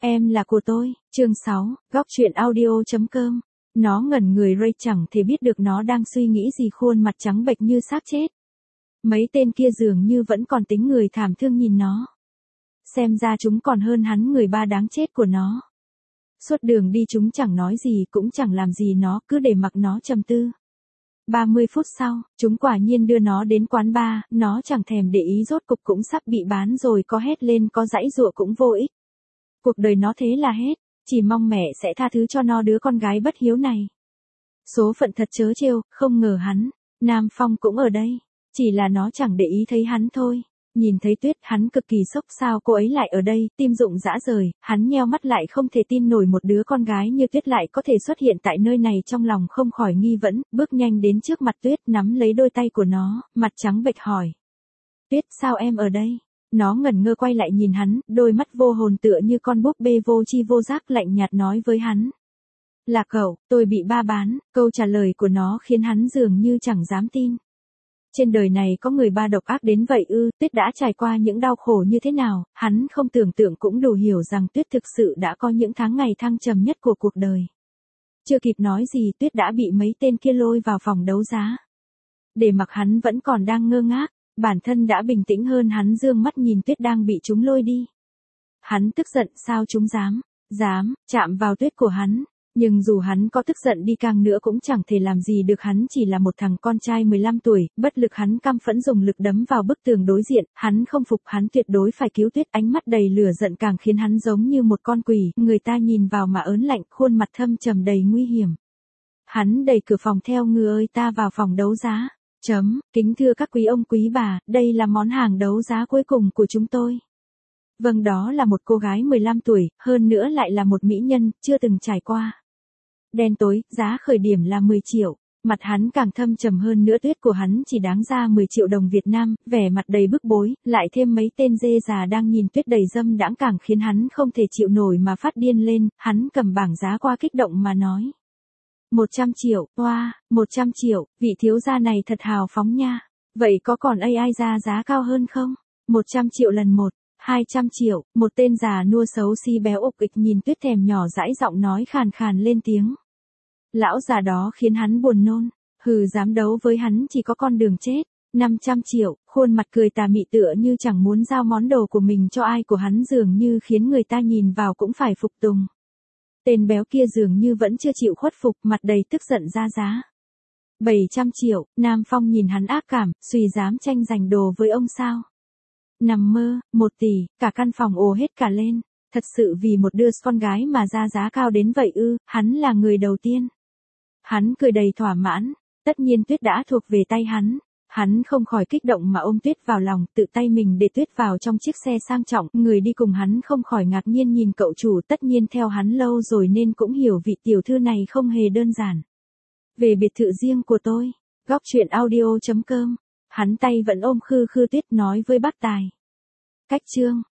Em là của tôi, chương 6, góc truyện audio.com. Nó ngẩn người Ray chẳng thể biết được nó đang suy nghĩ gì, khuôn mặt trắng bệch như xác chết. Mấy tên kia dường như vẫn còn tính người thảm thương nhìn nó. Xem ra chúng còn hơn hắn người ba đáng chết của nó. Suốt đường đi chúng chẳng nói gì cũng chẳng làm gì nó, cứ để mặc nó trầm tư. 30 phút sau, chúng quả nhiên đưa nó đến quán bar, nó chẳng thèm để ý, rốt cục cũng sắp bị bán rồi, có hét lên có giãy giụa cũng vô ích. Cuộc đời nó thế là hết, chỉ mong mẹ sẽ tha thứ cho nó đứa con gái bất hiếu này. Số phận thật trớ trêu, không ngờ Nam Phong cũng ở đây, chỉ là nó chẳng để ý thấy hắn thôi. Nhìn thấy Tuyết, hắn cực kỳ sốc, sao cô ấy lại ở đây, tim rụng rã rời, hắn nheo mắt lại không thể tin nổi một đứa con gái như Tuyết lại có thể xuất hiện tại nơi này, trong lòng không khỏi nghi vấn, bước nhanh đến trước mặt Tuyết, nắm lấy đôi tay của nó, mặt trắng bệch hỏi. Tuyết, sao em ở đây? Nó ngẩn ngơ quay lại nhìn hắn, đôi mắt vô hồn tựa như con búp bê vô tri vô giác, lạnh nhạt nói với hắn. Là cậu, tôi bị ba bán. Câu trả lời của nó khiến hắn dường như chẳng dám tin. Trên đời này có người ba độc ác đến vậy ư? Tuyết đã trải qua những đau khổ như thế nào, hắn không tưởng tượng cũng đủ hiểu rằng Tuyết thực sự đã có những tháng ngày thăng trầm nhất của cuộc đời. Chưa kịp nói gì, Tuyết đã bị mấy tên kia lôi vào phòng đấu giá. Để mặc hắn vẫn còn đang ngơ ngác, bản thân đã bình tĩnh hơn, hắn dương mắt nhìn Tuyết đang bị chúng lôi đi. Hắn tức giận, sao chúng dám chạm vào Tuyết của hắn. Nhưng dù hắn có tức giận đi càng nữa cũng chẳng thể làm gì được, hắn chỉ là một thằng con trai 15 tuổi, bất lực hắn căm phẫn dùng lực đấm vào bức tường đối diện, hắn không phục, hắn tuyệt đối phải cứu Tuyết, ánh mắt đầy lửa giận càng khiến hắn giống như một con quỷ, người ta nhìn vào mà ớn lạnh, khuôn mặt thâm trầm đầy nguy hiểm. Hắn đẩy cửa phòng theo, người ơi, ta vào phòng đấu giá. Kính thưa các quý ông quý bà, đây là món hàng đấu giá cuối cùng của chúng tôi. Vâng, đó là một cô gái 15 tuổi, hơn nữa lại là một mỹ nhân, chưa từng trải qua. Đen tối, giá khởi điểm là 10 triệu. Mặt hắn càng thâm trầm hơn nữa, Tuyết của hắn chỉ đáng ra 10 triệu đồng Việt Nam, vẻ mặt đầy bức bối, lại thêm mấy tên dê già đang nhìn Tuyết đầy dâm đãng càng khiến hắn không thể chịu nổi mà phát điên lên, hắn cầm bảng giá qua kích động mà nói. 100 triệu, oa, 100 triệu, vị thiếu gia này thật hào phóng nha. Vậy có còn AI ra giá cao hơn không? 100 triệu lần 1, 200 triệu, một tên già nua xấu xí béo ục ịch nhìn Tuyết thèm nhỏ dãi giọng nói khàn khàn lên tiếng. Lão già đó khiến hắn buồn nôn, dám đấu với hắn chỉ có con đường chết. 500 triệu, khuôn mặt cười tà mị tựa như chẳng muốn giao món đồ của mình cho ai của hắn, dường như khiến người ta nhìn vào cũng phải phục tùng. Tên béo kia dường như vẫn chưa chịu khuất phục, mặt đầy tức giận ra giá. 700 triệu, Nam Phong nhìn hắn ác cảm, suy dám tranh giành đồ với ông sao? Nằm mơ, 1 tỷ, cả căn phòng ồ hết cả lên. Thật sự vì một đứa con gái mà ra giá cao đến vậy ư? Hắn là người đầu tiên. Hắn cười đầy thỏa mãn, tất nhiên Tuyết đã thuộc về tay hắn. Hắn không khỏi kích động mà ôm Tuyết vào lòng, tự tay mình để Tuyết vào trong chiếc xe sang trọng, người đi cùng hắn không khỏi ngạc nhiên nhìn cậu chủ, tất nhiên theo hắn lâu rồi nên cũng hiểu vị tiểu thư này không hề đơn giản. Về biệt thự riêng của tôi, góc truyện audio.com, hắn tay vẫn ôm khư Tuyết nói với bác tài. Cách chương